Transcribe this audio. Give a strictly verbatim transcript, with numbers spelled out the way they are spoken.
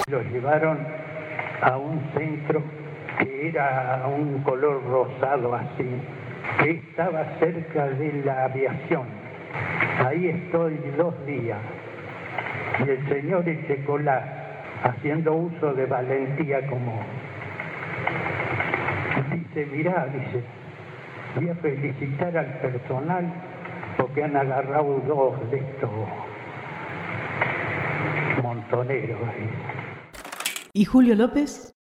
Lo llevaron a un centro que era un color rosado así, que estaba cerca de la aviación. Ahí estoy dos días. Y el señor Echecolás, haciendo uso de valentía como... Dice, mirá, dice, voy a felicitar al personal porque han agarrado dos de estos montoneros ahí. ¿Y Julio López?